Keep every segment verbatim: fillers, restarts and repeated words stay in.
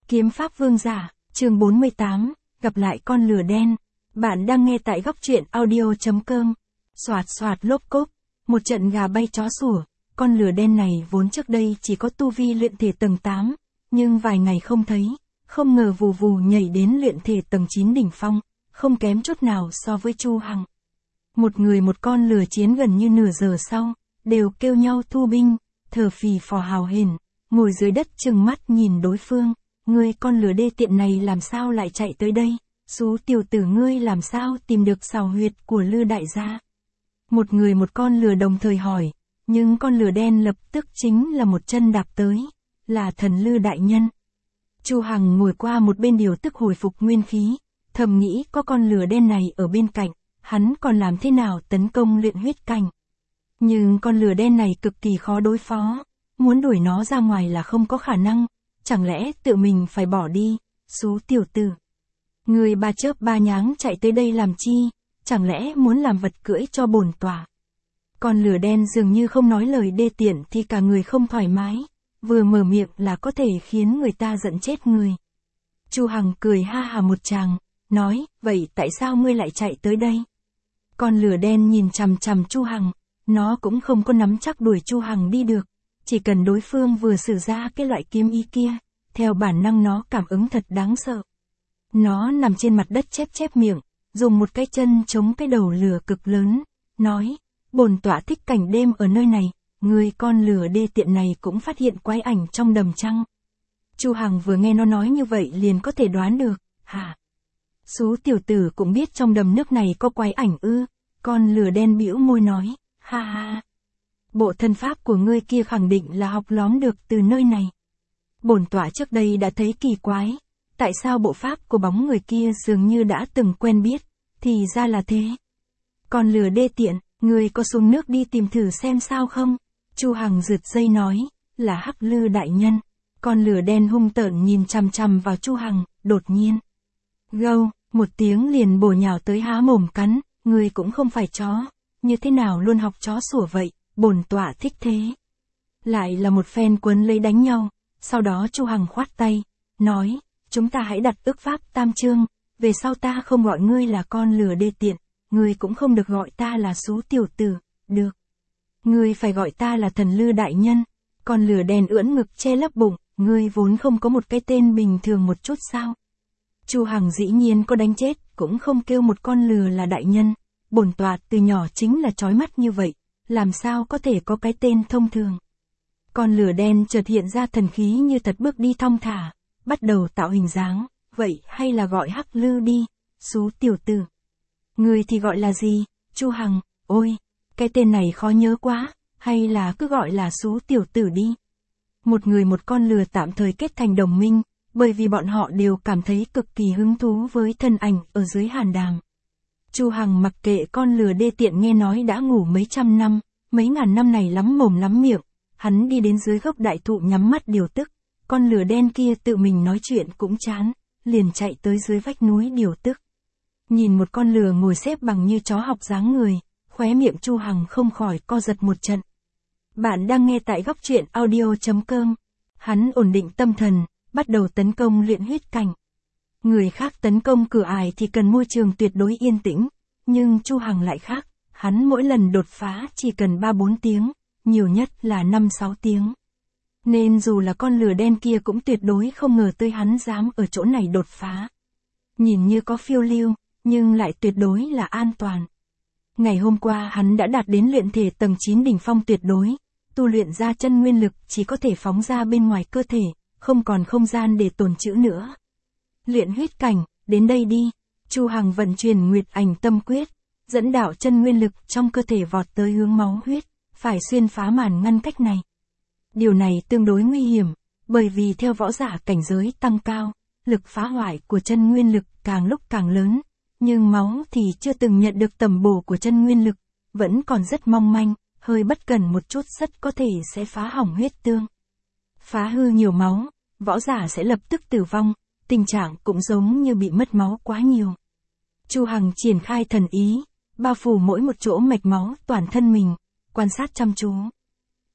Kiếm pháp vương giả, chương bốn mươi tám, gặp lại con lửa đen. Bạn đang nghe tại góc truyện audio chấm com. Xoạt xoạt lốp cốp, một trận gà bay chó sủa, con lửa đen này vốn trước đây chỉ có tu vi luyện thể tầng tám, nhưng vài ngày không thấy, không ngờ vù vù nhảy đến luyện thể tầng chín đỉnh phong, không kém chút nào so với Chu Hằng. Một người một con lửa chiến gần như nửa giờ sau, đều kêu nhau thu binh, thở phì phò hào hển, ngồi dưới đất trừng mắt nhìn đối phương. Ngươi con lửa đê tiện này làm sao lại chạy tới đây? Xú tiểu tử ngươi làm sao tìm được sào huyệt của Lư đại gia? Một người một con lửa đồng thời hỏi, nhưng con lửa đen lập tức chính là một chân đạp tới, là thần Lư đại nhân. Chu Hằng ngồi qua một bên điều tức hồi phục nguyên khí, thầm nghĩ có con lửa đen này ở bên cạnh, hắn còn làm thế nào tấn công luyện huyết cảnh. Nhưng con lửa đen này cực kỳ khó đối phó, muốn đuổi nó ra ngoài là không có khả năng. Chẳng lẽ tự mình phải bỏ đi, xú tiểu tử. Người ba chớp ba nháng chạy tới đây làm chi, chẳng lẽ muốn làm vật cưỡi cho bổn tọa. Con lửa đen dường như không nói lời đê tiện thì cả người không thoải mái, vừa mở miệng là có thể khiến người ta giận chết người. Chu Hằng cười ha hà một tràng, nói, vậy tại sao ngươi lại chạy tới đây? Con lửa đen nhìn chằm chằm Chu Hằng, nó cũng không có nắm chắc đuổi Chu Hằng đi được. Chỉ cần đối phương vừa sử ra cái loại kiếm ý kia, theo bản năng nó cảm ứng thật đáng sợ. Nó nằm trên mặt đất chép chép miệng, dùng một cái chân chống cái đầu lửa cực lớn, nói, bổn tọa thích cảnh đêm ở nơi này, người con lửa đê tiện này cũng phát hiện quái ảnh trong đầm trăng. Chu Hằng vừa nghe nó nói như vậy liền có thể đoán được, hả? Xú tiểu tử cũng biết trong đầm nước này có quái ảnh ư? Con lửa đen bĩu môi nói, ha ha. Bộ thân pháp của ngươi kia khẳng định là học lóm được từ nơi này. Bổn tọa trước đây đã thấy kỳ quái, tại sao bộ pháp của bóng người kia dường như đã từng quen biết, thì ra là thế. Còn lửa đê tiện, ngươi có xuống nước đi tìm thử xem sao không? Chu Hằng rượt dây nói, là Hắc Lư đại nhân. Con lửa đen hung tợn nhìn chằm chằm vào Chu Hằng, đột nhiên. Gâu, một tiếng liền bổ nhào tới há mồm cắn, ngươi cũng không phải chó, như thế nào luôn học chó sủa vậy? Bổn tọa thích thế. Lại là một phen quấn lấy đánh nhau, sau đó Chu Hằng khoát tay, nói, chúng ta hãy đặt ước pháp tam chương, về sau ta không gọi ngươi là con lửa đê tiện, ngươi cũng không được gọi ta là xú tiểu tử, được. Ngươi phải gọi ta là thần Lư đại nhân. Con lửa đen ưỡn ngực che lấp bụng, ngươi vốn không có một cái tên bình thường một chút sao? Chu Hằng dĩ nhiên có đánh chết, cũng không kêu một con lửa là đại nhân, bổn tọa từ nhỏ chính là chói mắt như vậy. Làm sao có thể có cái tên thông thường. Con lửa đen chợt hiện ra thần khí như thật bước đi thong thả, bắt đầu tạo hình dáng, vậy hay là gọi Hắc Lư đi, xú tiểu tử. Người thì gọi là gì? Chu Hằng, ôi, cái tên này khó nhớ quá, hay là cứ gọi là xú tiểu tử đi. Một người một con lửa tạm thời kết thành đồng minh, bởi vì bọn họ đều cảm thấy cực kỳ hứng thú với thân ảnh ở dưới hàn đàm. Chu Hằng mặc kệ con lửa đê tiện nghe nói đã ngủ mấy trăm năm, mấy ngàn năm này lắm mồm lắm miệng, hắn đi đến dưới gốc đại thụ nhắm mắt điều tức, con lửa đen kia tự mình nói chuyện cũng chán, liền chạy tới dưới vách núi điều tức. Nhìn một con lửa ngồi xếp bằng như chó học dáng người, khóe miệng Chu Hằng không khỏi co giật một trận. Bạn đang nghe tại góc truyện audio chấm com. Hắn ổn định tâm thần, bắt đầu tấn công luyện huyết cảnh. Người khác tấn công cửa ải thì cần môi trường tuyệt đối yên tĩnh, nhưng Chu Hằng lại khác, hắn mỗi lần đột phá chỉ cần ba bốn tiếng, nhiều nhất là năm sáu tiếng. Nên dù là con lửa đen kia cũng tuyệt đối không ngờ tới hắn dám ở chỗ này đột phá. Nhìn như có phiêu lưu, nhưng lại tuyệt đối là an toàn. Ngày hôm qua hắn đã đạt đến luyện thể tầng chín đỉnh phong tuyệt đối, tu luyện ra chân nguyên lực chỉ có thể phóng ra bên ngoài cơ thể, không còn không gian để tồn trữ nữa. Luyện huyết cảnh, đến đây đi. Chu Hằng vận chuyển Nguyệt Ảnh Tâm Quyết, dẫn đạo chân nguyên lực trong cơ thể vọt tới hướng máu huyết, phải xuyên phá màn ngăn cách này. Điều này tương đối nguy hiểm, bởi vì theo võ giả cảnh giới tăng cao, lực phá hoại của chân nguyên lực càng lúc càng lớn, nhưng máu thì chưa từng nhận được tầm bổ của chân nguyên lực, vẫn còn rất mong manh, hơi bất cẩn một chút rất có thể sẽ phá hỏng huyết tương. Phá hư nhiều máu, võ giả sẽ lập tức tử vong, tình trạng cũng giống như bị mất máu quá nhiều. Chu Hằng triển khai thần ý, bao phủ mỗi một chỗ mạch máu toàn thân mình, quan sát chăm chú.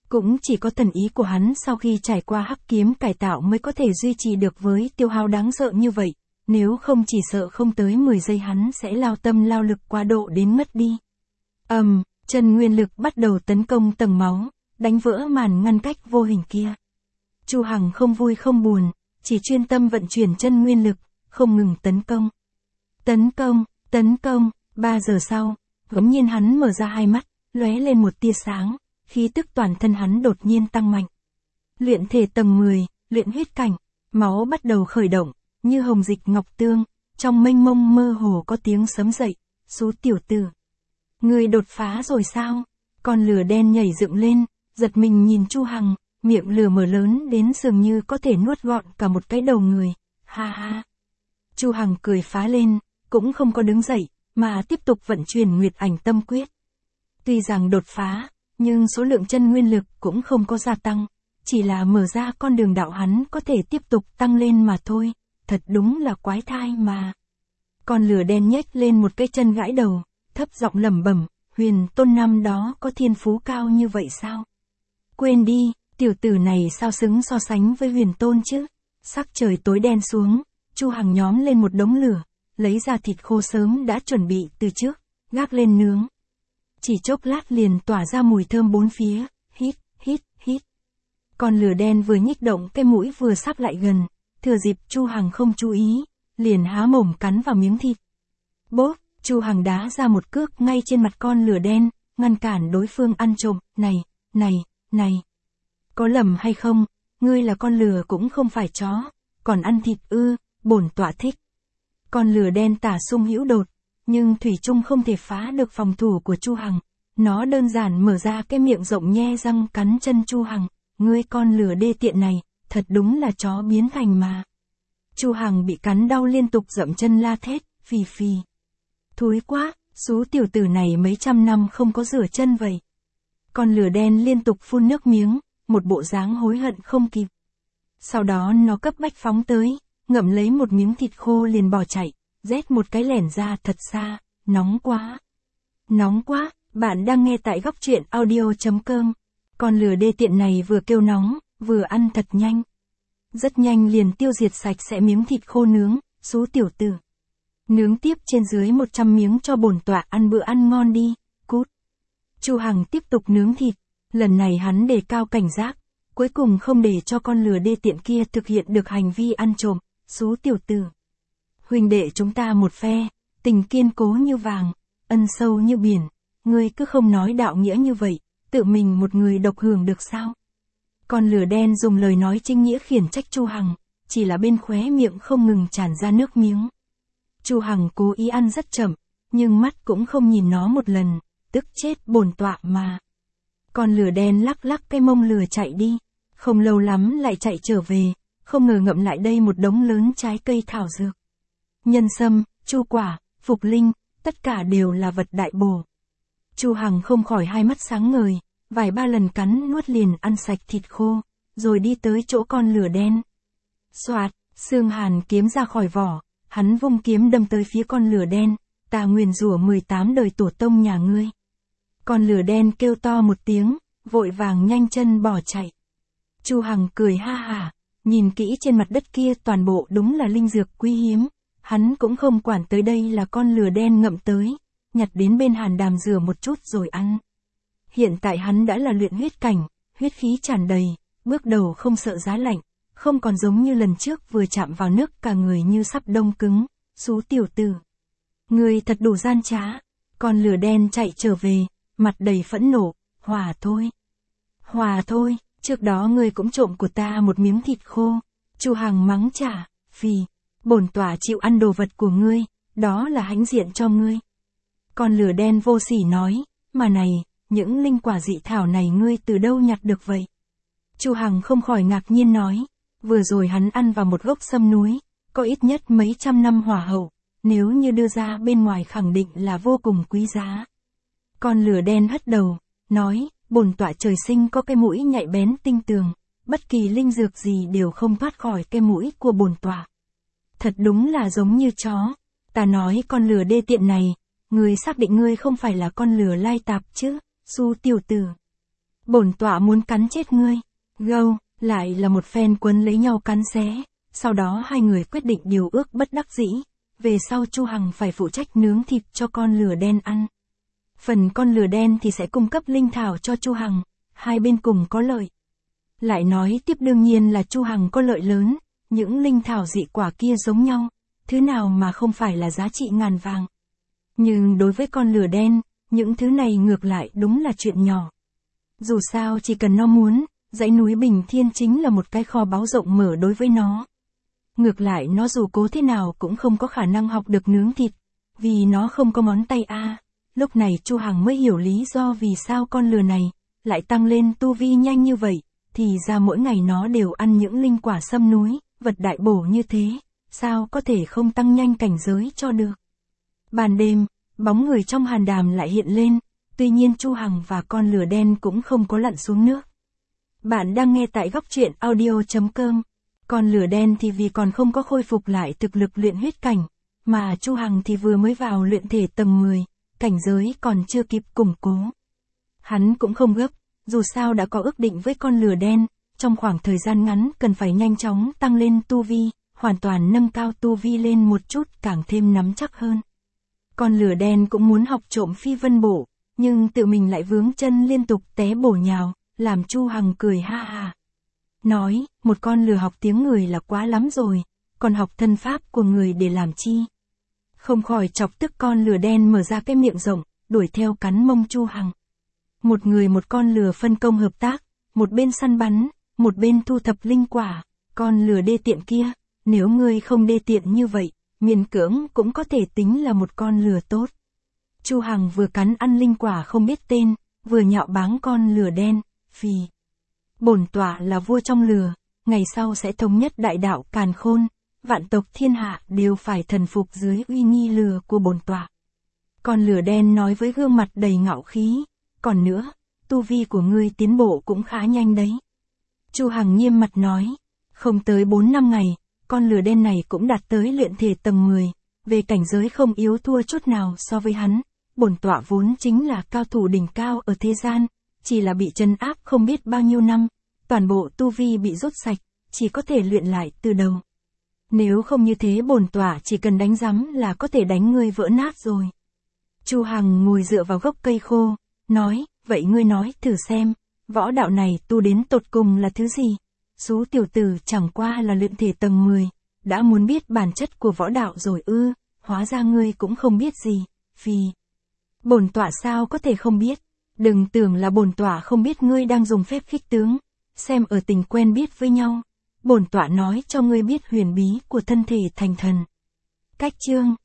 Cũng chỉ có thần ý của hắn sau khi trải qua hắc kiếm cải tạo mới có thể duy trì được với tiêu hao đáng sợ như vậy, nếu không chỉ sợ không tới mười giây hắn sẽ lao tâm lao lực quá độ đến mất đi. Ầm, um, chân nguyên lực bắt đầu tấn công tầng máu, đánh vỡ màn ngăn cách vô hình kia. Chu Hằng không vui không buồn, chỉ chuyên tâm vận chuyển chân nguyên lực, không ngừng tấn công. Tấn công, tấn công, ba giờ sau, bỗng nhiên hắn mở ra hai mắt, lóe lên một tia sáng, khí tức toàn thân hắn đột nhiên tăng mạnh. Luyện thể tầng mười, luyện huyết cảnh, máu bắt đầu khởi động, như hồng dịch ngọc tương, trong mênh mông mơ hồ có tiếng sấm dậy, "Sú tiểu tử, ngươi đột phá rồi sao?" Con lửa đen nhảy dựng lên, giật mình nhìn Chu Hằng, miệng lửa mở lớn đến dường như có thể nuốt gọn cả một cái đầu người. Ha ha. Chu Hằng cười phá lên, cũng không có đứng dậy, mà tiếp tục vận chuyển Nguyệt Ảnh Tâm Quyết. Tuy rằng đột phá, nhưng số lượng chân nguyên lực cũng không có gia tăng, chỉ là mở ra con đường đạo hắn có thể tiếp tục tăng lên mà thôi, thật đúng là quái thai mà. Con lửa đen nhếch lên một cái chân gãi đầu, thấp giọng lẩm bẩm, Huyền Tôn năm đó có thiên phú cao như vậy sao? Quên đi, tiểu tử này sao xứng so sánh với Huyền Tôn chứ? Sắc trời tối đen xuống, Chu Hằng nhóm lên một đống lửa, lấy ra thịt khô sớm đã chuẩn bị từ trước, gác lên nướng. Chỉ chốc lát liền tỏa ra mùi thơm bốn phía, hít, hít, hít. Con lửa đen vừa nhích động cái mũi vừa sắp lại gần, thừa dịp Chu Hằng không chú ý, liền há mồm cắn vào miếng thịt. Bốp, Chu Hằng đá ra một cước ngay trên mặt con lửa đen, ngăn cản đối phương ăn trộm, này, này, này. Có lầm hay không, ngươi là con lửa cũng không phải chó, còn ăn thịt ư, bổn tọa thích. Con lửa đen tả sung hữu đột, nhưng thủy chung không thể phá được phòng thủ của Chu Hằng. Nó đơn giản mở ra cái miệng rộng nhe răng cắn chân Chu Hằng, ngươi con lửa đê tiện này, thật đúng là chó biến thành mà. Chu Hằng bị cắn đau liên tục dậm chân la thét, phì phì. Thúi quá, Sú tiểu tử này mấy trăm năm không có rửa chân vậy. Con lửa đen liên tục phun nước miếng, một bộ dáng hối hận không kịp. Sau đó nó cấp bách phóng tới, ngậm lấy một miếng thịt khô liền bỏ chạy, rét một cái lẻn ra thật xa, nóng quá. Nóng quá, bạn đang nghe tại góc truyện audio.com. Con lửa đê tiện này vừa kêu nóng, vừa ăn thật nhanh. Rất nhanh liền tiêu diệt sạch sẽ miếng thịt khô nướng, Sú tiểu tử. Nướng tiếp trên dưới một trăm miếng cho bổn tọa ăn bữa ăn ngon đi, cút. Chu Hằng tiếp tục nướng thịt, lần này hắn đề cao cảnh giác, cuối cùng không để cho con lửa đê tiện kia thực hiện được hành vi ăn trộm, Sú tiểu tử. Huynh đệ chúng ta một phe, tình kiên cố như vàng, ân sâu như biển, ngươi cứ không nói đạo nghĩa như vậy, tự mình một người độc hưởng được sao? Con lửa đen dùng lời nói chính nghĩa khiển trách Chu Hằng, chỉ là bên khóe miệng không ngừng tràn ra nước miếng. Chu Hằng cố ý ăn rất chậm, nhưng mắt cũng không nhìn nó một lần, tức chết bổn tọa mà. Con lửa đen lắc lắc cái mông lừa chạy đi, không lâu lắm lại chạy trở về, không ngờ ngậm lại đây một đống lớn trái cây thảo dược. Nhân sâm, chu quả, phục linh, tất cả đều là vật đại bổ. Chu Hằng không khỏi hai mắt sáng ngời, vài ba lần cắn nuốt liền ăn sạch thịt khô, rồi đi tới chỗ con lửa đen. Soạt, xương hàn kiếm ra khỏi vỏ, hắn vung kiếm đâm tới phía con lửa đen, ta nguyền rủa mười tám đời tổ tông nhà ngươi. Con lửa đen kêu to một tiếng, vội vàng nhanh chân bỏ chạy. Chu Hằng cười ha hả, nhìn kỹ trên mặt đất kia toàn bộ đúng là linh dược quý hiếm, hắn cũng không quản tới đây là con lửa đen ngậm tới, nhặt đến bên hàn đàm rửa một chút rồi ăn. Hiện tại hắn đã là luyện huyết cảnh, huyết khí tràn đầy, bước đầu không sợ giá lạnh, không còn giống như lần trước vừa chạm vào nước cả người như sắp đông cứng, Sú tiểu tử. Người thật đủ gian trá, con lửa đen chạy trở về, mặt đầy phẫn nộ, hòa thôi. Hòa thôi, trước đó ngươi cũng trộm của ta một miếng thịt khô. Chu Hằng mắng trả, phì, bổn tọa chịu ăn đồ vật của ngươi, đó là hãnh diện cho ngươi. Con lửa đen vô sỉ nói, mà này, những linh quả dị thảo này ngươi từ đâu nhặt được vậy? Chu Hằng không khỏi ngạc nhiên nói, vừa rồi hắn ăn vào một gốc sâm núi, có ít nhất mấy trăm năm hỏa hậu, nếu như đưa ra bên ngoài khẳng định là vô cùng quý giá. Con lửa đen hất đầu, nói, bổn tọa trời sinh có cái mũi nhạy bén tinh tường, bất kỳ linh dược gì đều không thoát khỏi cái mũi của bổn tọa. Thật đúng là giống như chó. Ta nói con lửa đê tiện này, ngươi xác định ngươi không phải là con lửa lai tạp chứ, Su tiểu tử. Bổn tọa muốn cắn chết ngươi. Gâu, lại là một phen quấn lấy nhau cắn xé. Sau đó hai người quyết định điều ước bất đắc dĩ. Về sau Chu Hằng phải phụ trách nướng thịt cho con lừa đen ăn. Phần con lừa đen thì sẽ cung cấp linh thảo cho Chu Hằng, hai bên cùng có lợi. Lại nói tiếp đương nhiên là Chu Hằng có lợi lớn, những linh thảo dị quả kia giống nhau, thứ nào mà không phải là giá trị ngàn vàng. Nhưng đối với con lừa đen, những thứ này ngược lại đúng là chuyện nhỏ. Dù sao chỉ cần nó muốn, dãy núi Bình Thiên chính là một cái kho báu rộng mở đối với nó. Ngược lại nó dù cố thế nào cũng không có khả năng học được nướng thịt, vì nó không có ngón tay a. Lúc này Chu Hằng mới hiểu lý do vì sao con lừa này lại tăng lên tu vi nhanh như vậy, thì ra mỗi ngày nó đều ăn những linh quả sâm núi, vật đại bổ như thế, sao có thể không tăng nhanh cảnh giới cho được. Ban đêm, bóng người trong hàn đàm lại hiện lên, tuy nhiên Chu Hằng và con lừa đen cũng không có lặn xuống nước. Bạn đang nghe tại góc truyện audio chấm com. Con lừa đen thì vì còn không có khôi phục lại thực lực luyện huyết cảnh, mà Chu Hằng thì vừa mới vào luyện thể tầng mười, cảnh giới còn chưa kịp củng cố. Hắn cũng không gấp, dù sao đã có ước định với con lừa đen, trong khoảng thời gian ngắn cần phải nhanh chóng tăng lên tu vi, hoàn toàn nâng cao tu vi lên một chút càng thêm nắm chắc hơn. Con lừa đen cũng muốn học trộm phi vân bổ, nhưng tự mình lại vướng chân liên tục té bổ nhào, làm Chu Hằng cười ha ha. Nói, một con lừa học tiếng người là quá lắm rồi, còn học thân pháp của người để làm chi. Không khỏi chọc tức con lừa đen mở ra cái miệng rộng, đuổi theo cắn mông Chu Hằng. Một người một con lừa phân công hợp tác, một bên săn bắn, một bên thu thập linh quả. Con lừa đê tiện kia, nếu ngươi không đê tiện như vậy, miễn cưỡng cũng có thể tính là một con lừa tốt. Chu Hằng vừa cắn ăn linh quả không biết tên, vừa nhạo báng con lừa đen, phì. Bổn tọa là vua trong lừa, ngày sau sẽ thống nhất đại đạo càn khôn, vạn tộc thiên hạ đều phải thần phục dưới uy nghi lừa của bổn tọa. Con lừa đen nói với gương mặt đầy ngạo khí, còn nữa, tu vi của ngươi tiến bộ cũng khá nhanh đấy. Chu Hằng nghiêm mặt nói, không tới bốn năm ngày, con lừa đen này cũng đạt tới luyện thể tầng mười, về cảnh giới không yếu thua chút nào so với hắn. Bổn tọa vốn chính là cao thủ đỉnh cao ở thế gian, chỉ là bị trấn áp không biết bao nhiêu năm, toàn bộ tu vi bị rút sạch, chỉ có thể luyện lại từ đầu. Nếu không như thế bổn tọa chỉ cần đánh rắm là có thể đánh ngươi vỡ nát rồi. Chu Hằng ngồi dựa vào gốc cây khô, nói, vậy ngươi nói thử xem, võ đạo này tu đến tột cùng là thứ gì? Số tiểu tử chẳng qua là luyện thể tầng mười, đã muốn biết bản chất của võ đạo rồi ư, hóa ra ngươi cũng không biết gì, vì... Bổn tọa sao có thể không biết, đừng tưởng là bổn tọa không biết ngươi đang dùng phép khích tướng, xem ở tình quen biết với nhau, bổn tọa nói cho ngươi biết huyền bí của thân thể thành thần. Cách chương